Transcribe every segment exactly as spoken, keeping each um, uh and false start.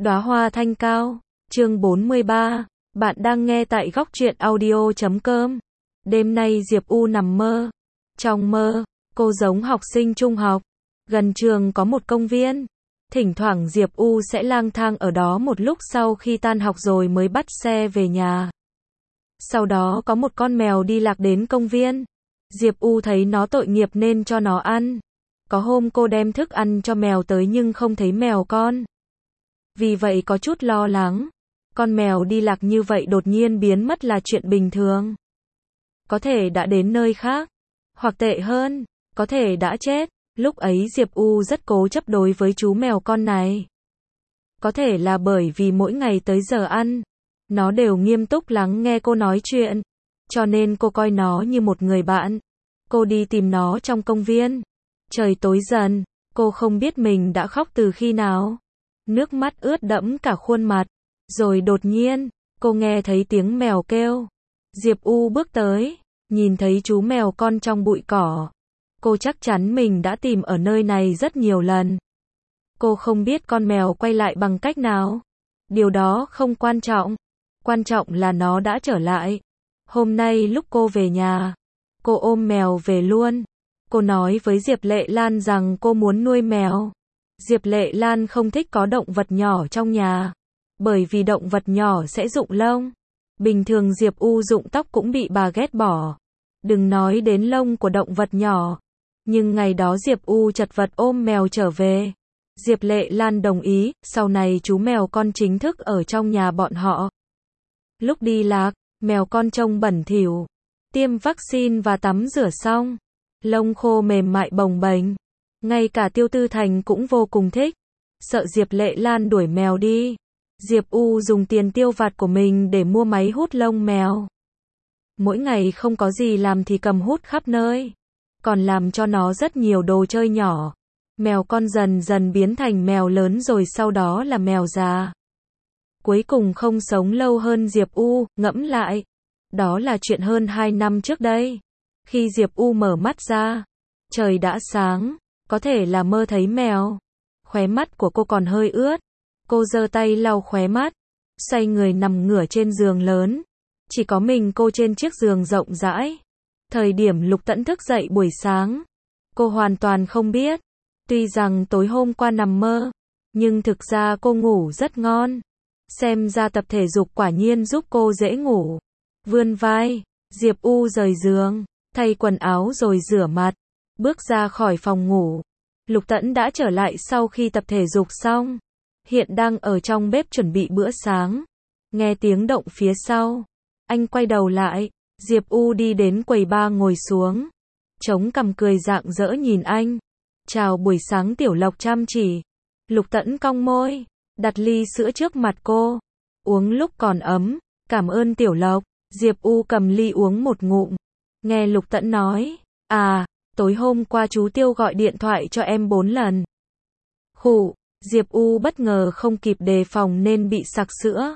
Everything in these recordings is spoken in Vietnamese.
Đóa hoa thanh cao, chương bốn mươi ba. Bạn đang nghe tại góc truyện audio chấm com. Đêm nay Diệp U nằm mơ. Trong mơ, cô giống học sinh trung học. Gần trường có một công viên. Thỉnh thoảng Diệp U sẽ lang thang ở đó một lúc sau khi tan học rồi mới bắt xe về nhà. Sau đó có một con mèo đi lạc đến công viên. Diệp U thấy nó tội nghiệp nên cho nó ăn. Có hôm cô đem thức ăn cho mèo tới nhưng không thấy mèo con. Vì vậy có chút lo lắng. Con mèo đi lạc như vậy đột nhiên biến mất là chuyện bình thường. Có thể đã đến nơi khác. Hoặc tệ hơn, có thể đã chết. Lúc ấy Diệp U rất cố chấp đối với chú mèo con này. Có thể là bởi vì mỗi ngày tới giờ ăn, nó đều nghiêm túc lắng nghe cô nói chuyện. Cho nên cô coi nó như một người bạn. Cô đi tìm nó trong công viên. Trời tối dần, cô không biết mình đã khóc từ khi nào. Nước mắt ướt đẫm cả khuôn mặt. Rồi đột nhiên, cô nghe thấy tiếng mèo kêu. Diệp U bước tới, nhìn thấy chú mèo con trong bụi cỏ. Cô chắc chắn mình đã tìm ở nơi này rất nhiều lần. Cô không biết con mèo quay lại bằng cách nào. Điều đó không quan trọng. Quan trọng là nó đã trở lại. Hôm nay lúc cô về nhà, cô ôm mèo về luôn. Cô nói với Diệp Lệ Lan rằng cô muốn nuôi mèo. Diệp Lệ Lan không thích có động vật nhỏ trong nhà. Bởi vì động vật nhỏ sẽ rụng lông. Bình thường Diệp U rụng tóc cũng bị bà ghét bỏ. Đừng nói đến lông của động vật nhỏ. Nhưng ngày đó Diệp U chật vật ôm mèo trở về. Diệp Lệ Lan đồng ý, sau này chú mèo con chính thức ở trong nhà bọn họ. Lúc đi lạc, mèo con trông bẩn thỉu. Tiêm vaccine và tắm rửa xong. Lông khô mềm mại bồng bềnh. Ngay cả Tiêu Tư Thành cũng vô cùng thích. Sợ Diệp Lệ Lan đuổi mèo đi. Diệp U dùng tiền tiêu vặt của mình để mua máy hút lông mèo. Mỗi ngày không có gì làm thì cầm hút khắp nơi. Còn làm cho nó rất nhiều đồ chơi nhỏ. Mèo con dần dần biến thành mèo lớn rồi sau đó là mèo già. Cuối cùng không sống lâu hơn Diệp U, ngẫm lại. Đó là chuyện hơn hai năm trước đây. Khi Diệp U mở mắt ra, trời đã sáng, có thể là mơ thấy mèo. Khóe mắt của cô còn hơi ướt. Cô giơ tay lau khóe mắt, xoay người nằm ngửa trên giường lớn. Chỉ có mình cô trên chiếc giường rộng rãi. Thời điểm Lục Tẫn thức dậy buổi sáng, cô hoàn toàn không biết. Tuy rằng tối hôm qua nằm mơ, nhưng thực ra cô ngủ rất ngon. Xem ra tập thể dục quả nhiên giúp cô dễ ngủ. Vươn vai, Diệp U rời giường, thay quần áo rồi rửa mặt, bước ra khỏi phòng ngủ. Lục Tẫn đã trở lại sau khi tập thể dục xong. Hiện đang ở trong bếp chuẩn bị bữa sáng. Nghe tiếng động phía sau. Anh quay đầu lại. Diệp U đi đến quầy bar ngồi xuống. Chống cằm cười rạng rỡ nhìn anh. Chào buổi sáng Tiểu Lộc chăm chỉ. Lục Tẫn cong môi. Đặt ly sữa trước mặt cô. Uống lúc còn ấm. Cảm ơn Tiểu Lộc. Diệp U cầm ly uống một ngụm. Nghe Lục Tẫn nói. À, tối hôm qua chú Tiêu gọi điện thoại cho em bốn lần. Khụ. Diệp U bất ngờ không kịp đề phòng nên bị sặc sữa.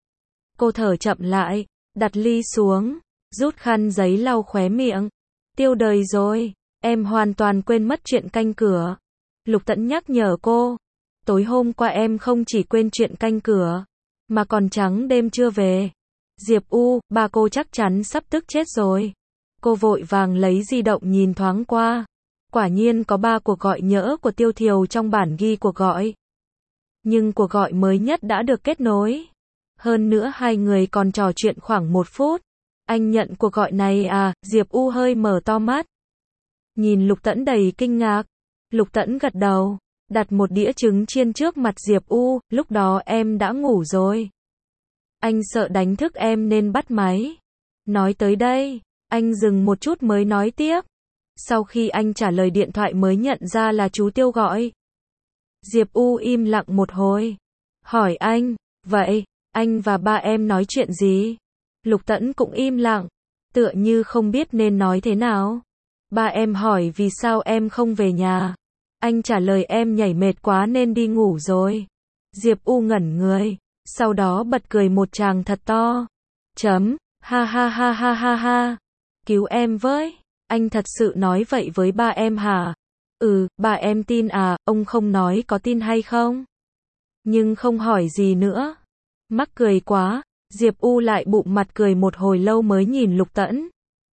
Cô thở chậm lại, đặt ly xuống, rút khăn giấy lau khóe miệng. Tiêu đời rồi, em hoàn toàn quên mất chuyện canh cửa. Lục Tẫn nhắc nhở cô. Tối hôm qua em không chỉ quên chuyện canh cửa, mà còn trắng đêm chưa về. Diệp U, ba cô chắc chắn sắp tức chết rồi. Cô vội vàng lấy di động nhìn thoáng qua. Quả nhiên có ba cuộc gọi nhỡ của Tiêu Thiều trong bản ghi cuộc gọi. Nhưng cuộc gọi mới nhất đã được kết nối. Hơn nữa hai người còn trò chuyện khoảng một phút. Anh nhận cuộc gọi này à? Diệp U hơi mở to mắt. Nhìn Lục Tẫn đầy kinh ngạc. Lục Tẫn gật đầu. Đặt một đĩa trứng chiên trước mặt Diệp U. Lúc đó em đã ngủ rồi. Anh sợ đánh thức em nên bắt máy. Nói tới đây, anh dừng một chút mới nói tiếp. Sau khi anh trả lời điện thoại mới nhận ra là chú Tiêu gọi. Diệp U im lặng một hồi. Hỏi anh, vậy, anh và ba em nói chuyện gì? Lục Tẫn cũng im lặng, tựa như không biết nên nói thế nào. Ba em hỏi vì sao em không về nhà. Anh trả lời em nhảy mệt quá nên đi ngủ rồi. Diệp U ngẩn người, sau đó bật cười một tràng thật to. Chấm, ha ha ha ha ha ha. Cứu em với. Anh thật sự nói vậy với ba em hả? Ừ, ba em tin à, ông không nói có tin hay không? nhưng không hỏi gì nữa. Mắc cười quá, Diệp U lại bụng mặt cười một hồi lâu mới nhìn Lục Tẫn.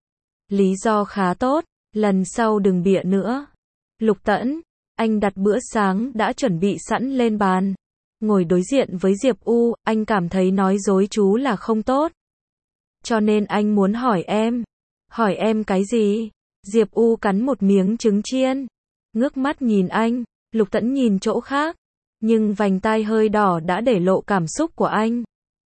Lý do khá tốt, lần sau đừng bịa nữa. Lục Tẫn, anh đặt bữa sáng đã chuẩn bị sẵn lên bàn. Ngồi đối diện với Diệp U, anh cảm thấy nói dối chú là không tốt. Cho nên anh muốn hỏi em. Hỏi em cái gì? Diệp U cắn một miếng trứng chiên. Ngước mắt nhìn anh, Lục Tẫn nhìn chỗ khác. Nhưng vành tai hơi đỏ đã để lộ cảm xúc của anh.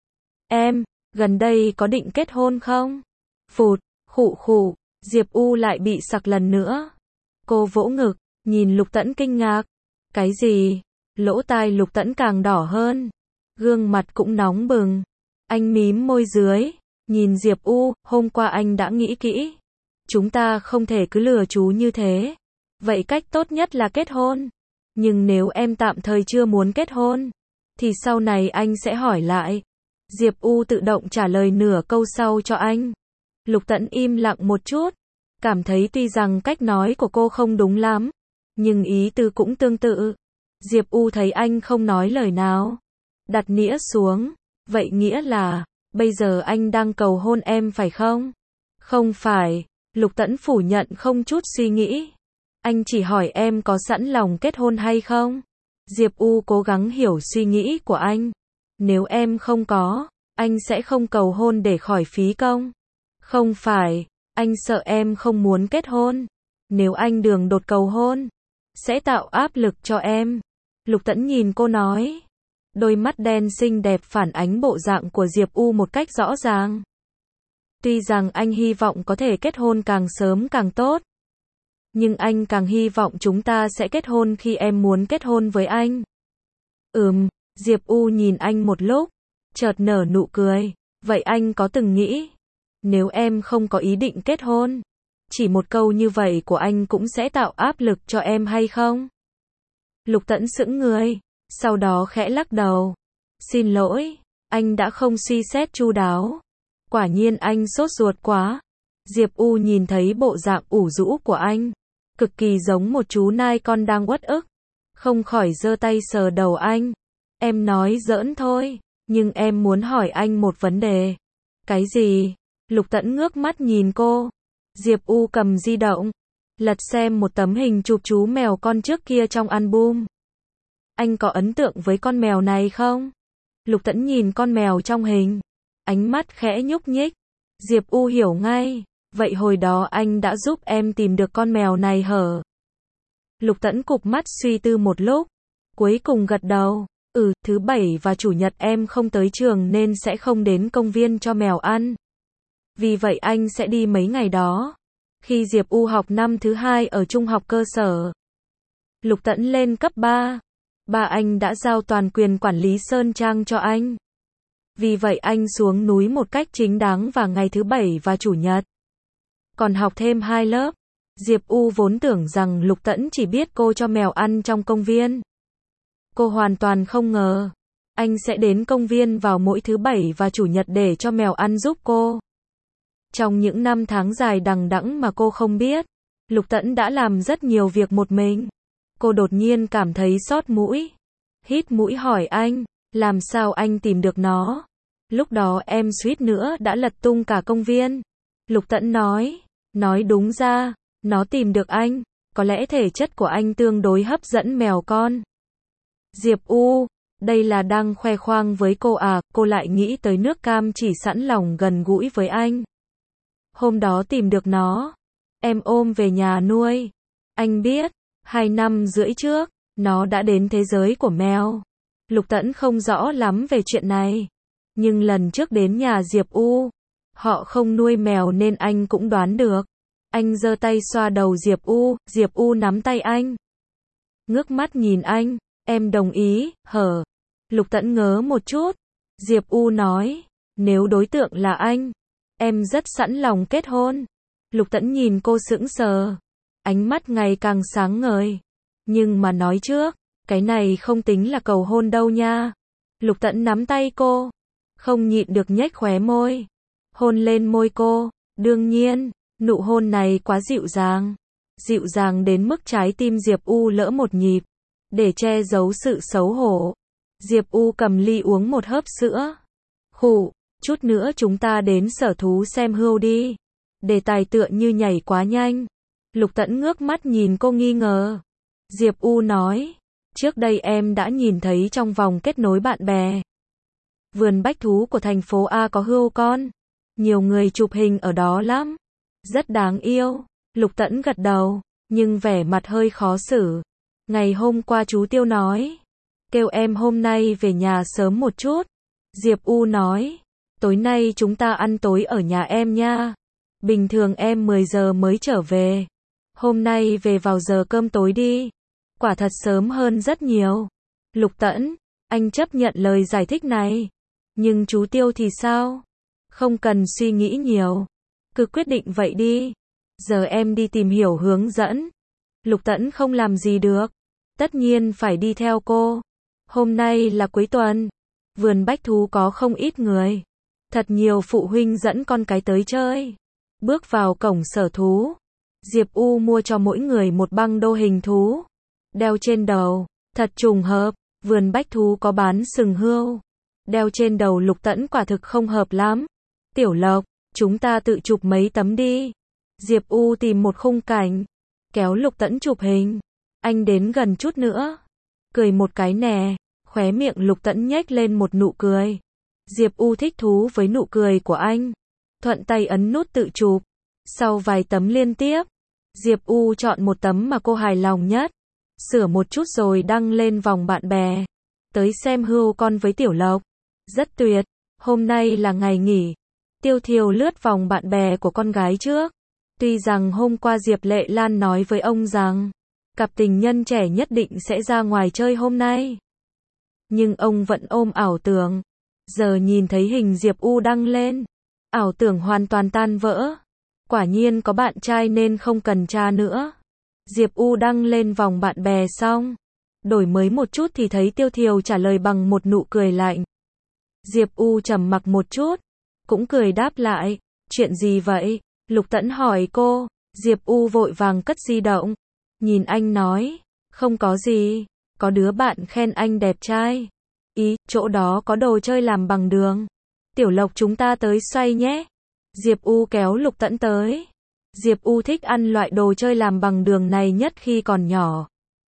Em, gần đây có định kết hôn không? Phụt, khụ khụ, Diệp U lại bị sặc lần nữa. Cô vỗ ngực, nhìn Lục Tẫn kinh ngạc. Cái gì? Lỗ tai Lục Tẫn càng đỏ hơn. Gương mặt cũng nóng bừng. Anh mím môi dưới, nhìn Diệp U, hôm qua anh đã nghĩ kỹ. Chúng ta không thể cứ lừa chú như thế. Vậy cách tốt nhất là kết hôn. Nhưng nếu em tạm thời chưa muốn kết hôn, thì sau này anh sẽ hỏi lại. Diệp U tự động trả lời nửa câu sau cho anh. Lục Tẫn im lặng một chút. Cảm thấy tuy rằng cách nói của cô không đúng lắm, nhưng ý tư cũng tương tự. Diệp U thấy anh không nói lời nào. Đặt nĩa xuống. Vậy nghĩa là, bây giờ anh đang cầu hôn em phải không? Không phải. Lục Tẫn phủ nhận không chút suy nghĩ. Anh chỉ hỏi em có sẵn lòng kết hôn hay không? Diệp U cố gắng hiểu suy nghĩ của anh. Nếu em không có, anh sẽ không cầu hôn để khỏi phí công. Không phải, anh sợ em không muốn kết hôn. Nếu anh đường đột cầu hôn, sẽ tạo áp lực cho em. Lục Tẫn nhìn cô nói. Đôi mắt đen xinh đẹp phản ánh bộ dạng của Diệp U một cách rõ ràng. Tuy rằng anh hy vọng có thể kết hôn càng sớm càng tốt. Nhưng anh càng hy vọng chúng ta sẽ kết hôn khi em muốn kết hôn với anh. Ừm, Diệp U nhìn anh một lúc, chợt nở nụ cười. Vậy anh có từng nghĩ, nếu em không có ý định kết hôn, chỉ một câu như vậy của anh cũng sẽ tạo áp lực cho em hay không? Lục Tẫn sững người, sau đó khẽ lắc đầu. Xin lỗi, anh đã không suy xét chu đáo. Quả nhiên anh sốt ruột quá. Diệp U nhìn thấy bộ dạng ủ rũ của anh, cực kỳ giống một chú nai con đang uất ức. Không khỏi giơ tay sờ đầu anh. Em nói giỡn thôi, nhưng em muốn hỏi anh một vấn đề. Cái gì? Lục Tẫn ngước mắt nhìn cô. Diệp U cầm di động, lật xem một tấm hình chụp chú mèo con trước kia trong album. Anh có ấn tượng với con mèo này không? Lục Tẫn nhìn con mèo trong hình, ánh mắt khẽ nhúc nhích. Diệp U hiểu ngay. Vậy hồi đó anh đã giúp em tìm được con mèo này hở? Lục Tẫn cụp mắt suy tư một lúc, cuối cùng gật đầu. Ừ, thứ bảy và chủ nhật em không tới trường nên sẽ không đến công viên cho mèo ăn. Vì vậy anh sẽ đi mấy ngày đó. Khi Diệp U học năm thứ hai ở trung học cơ sở, Lục Tẫn lên cấp ba, ba anh đã giao toàn quyền quản lý Sơn Trang cho anh. Vì vậy anh xuống núi một cách chính đáng vào ngày thứ bảy và chủ nhật. Còn học thêm hai lớp. Diệp U vốn tưởng rằng Lục Tẫn chỉ biết cô cho mèo ăn trong công viên. Cô hoàn toàn không ngờ, anh sẽ đến công viên vào mỗi thứ bảy và chủ nhật để cho mèo ăn giúp cô. Trong những năm tháng dài đằng đẵng mà cô không biết, Lục Tẫn đã làm rất nhiều việc một mình. Cô đột nhiên cảm thấy xót mũi. Hít mũi hỏi anh, làm sao anh tìm được nó? Lúc đó em suýt nữa đã lật tung cả công viên. Lục Tẫn nói, nói đúng ra, nó tìm được anh, có lẽ thể chất của anh tương đối hấp dẫn mèo con. Diệp U, đây là đang khoe khoang với cô à, cô lại nghĩ tới nước cam chỉ sẵn lòng gần gũi với anh. Hôm đó tìm được nó, em ôm về nhà nuôi. Anh biết, hai năm rưỡi trước, nó đã đến thế giới của mèo. Lục Tẫn không rõ lắm về chuyện này. Nhưng lần trước đến nhà Diệp U, họ không nuôi mèo nên anh cũng đoán được. Anh giơ tay xoa đầu Diệp U, Diệp U nắm tay anh. Ngước mắt nhìn anh, em đồng ý, hở? Lục Tẫn ngớ một chút. Diệp U nói, nếu đối tượng là anh, em rất sẵn lòng kết hôn. Lục Tẫn nhìn cô sững sờ, ánh mắt ngày càng sáng ngời. Nhưng mà nói trước, cái này không tính là cầu hôn đâu nha. Lục Tẫn nắm tay cô, không nhịn được nhếch khóe môi, hôn lên môi cô. Đương nhiên, nụ hôn này quá dịu dàng, dịu dàng đến mức trái tim Diệp U lỡ một nhịp. Để che giấu sự xấu hổ, Diệp U cầm ly uống một hớp sữa. Khụ, chút nữa chúng ta đến sở thú xem hươu đi. Đề tài tựa như nhảy quá nhanh. Lục Tẫn ngước mắt nhìn cô nghi ngờ. Diệp U nói, trước đây em đã nhìn thấy trong vòng kết nối bạn bè. Vườn bách thú của thành phố A có hươu con. Nhiều người chụp hình ở đó lắm. Rất đáng yêu. Lục Tẫn gật đầu, nhưng vẻ mặt hơi khó xử. Ngày hôm qua chú Tiêu nói, kêu em hôm nay về nhà sớm một chút. Diệp U nói, tối nay chúng ta ăn tối ở nhà em nha. Bình thường em mười giờ mới trở về. Hôm nay về vào giờ cơm tối đi. Quả thật sớm hơn rất nhiều. Lục Tẫn, anh chấp nhận lời giải thích này. Nhưng chú Tiêu thì sao? Không cần suy nghĩ nhiều. Cứ quyết định vậy đi. Giờ em đi tìm hiểu hướng dẫn. Lục Tẫn không làm gì được. Tất nhiên phải đi theo cô. Hôm nay là cuối tuần. Vườn bách thú có không ít người. Thật nhiều phụ huynh dẫn con cái tới chơi. Bước vào cổng sở thú. Diệp U mua cho mỗi người một băng đô hình thú. Đeo trên đầu. Thật trùng hợp. Vườn bách thú có bán sừng hươu. Đeo trên đầu Lục Tẫn quả thực không hợp lắm. Tiểu Lộc, chúng ta tự chụp mấy tấm đi. Diệp U tìm một khung cảnh. Kéo Lục Tẫn chụp hình. Anh đến gần chút nữa. Cười một cái nè. Khóe miệng Lục Tẫn nhếch lên một nụ cười. Diệp U thích thú với nụ cười của anh. Thuận tay ấn nút tự chụp. Sau vài tấm liên tiếp, Diệp U chọn một tấm mà cô hài lòng nhất. Sửa một chút rồi đăng lên vòng bạn bè. Tới xem hươu con với Tiểu Lộc. Rất tuyệt. Hôm nay là ngày nghỉ. Tiêu Thiều lướt vòng bạn bè của con gái trước. Tuy rằng hôm qua Diệp Lệ Lan nói với ông rằng cặp tình nhân trẻ nhất định sẽ ra ngoài chơi hôm nay. Nhưng ông vẫn ôm ảo tưởng. Giờ nhìn thấy hình Diệp U đăng lên. Ảo tưởng hoàn toàn tan vỡ. Quả nhiên có bạn trai nên không cần tra nữa. Diệp U đăng lên vòng bạn bè xong. Đổi mới một chút thì thấy Tiêu Thiều trả lời bằng một nụ cười lạnh. Diệp U trầm mặc một chút. Cũng cười đáp lại. Chuyện gì vậy? Lục Tẫn hỏi cô. Diệp U vội vàng cất di động. Nhìn anh nói. Không có gì. Có đứa bạn khen anh đẹp trai. Ý, chỗ đó có đồ chơi làm bằng đường. Tiểu Lộc chúng ta tới xoay nhé. Diệp U kéo Lục Tẫn tới. Diệp U thích ăn loại đồ chơi làm bằng đường này nhất khi còn nhỏ.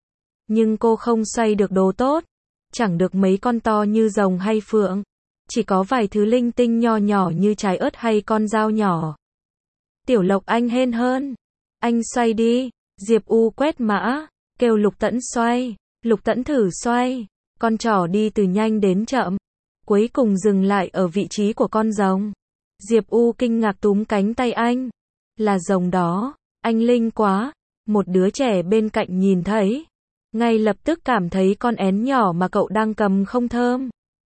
Nhưng cô không xoay được đồ tốt. Chẳng được mấy con to như rồng hay phượng. Chỉ có vài thứ linh tinh nho nhỏ như trái ớt hay con dao nhỏ. Tiểu Lộc anh hên hơn. Anh xoay đi. Diệp U quét mã. Kêu Lục Tẫn xoay. Lục Tẫn thử xoay. Con trỏ đi từ nhanh đến chậm. Cuối cùng dừng lại ở vị trí của con rồng. Diệp U kinh ngạc túm cánh tay anh. Là rồng đó. Anh linh quá. Một đứa trẻ bên cạnh nhìn thấy. Ngay lập tức cảm thấy con én nhỏ mà cậu đang cầm không thơm.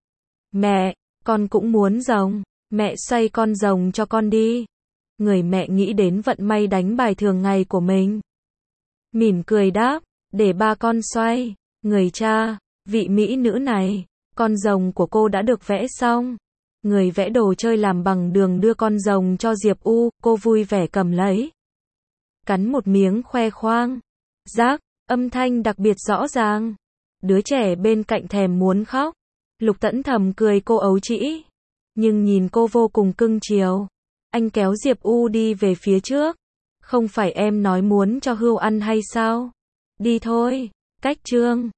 Mẹ, con cũng muốn rồng. Mẹ xoay con rồng cho con đi. Người mẹ nghĩ đến vận may đánh bài thường ngày của mình. Mỉm cười đáp. Để ba con xoay. Người cha, vị mỹ nữ này. Con rồng của cô đã được vẽ xong. Người vẽ đồ chơi làm bằng đường đưa con rồng cho Diệp U, cô vui vẻ cầm lấy. Cắn một miếng khoe khoang. Rác, âm thanh đặc biệt rõ ràng. Đứa trẻ bên cạnh thèm muốn khóc. Lục Tẫn thầm cười cô ấu trĩ. Nhưng nhìn cô vô cùng cưng chiều. Anh kéo Diệp U đi về phía trước. Không phải em nói muốn cho hươu ăn hay sao? Đi thôi, cách chương.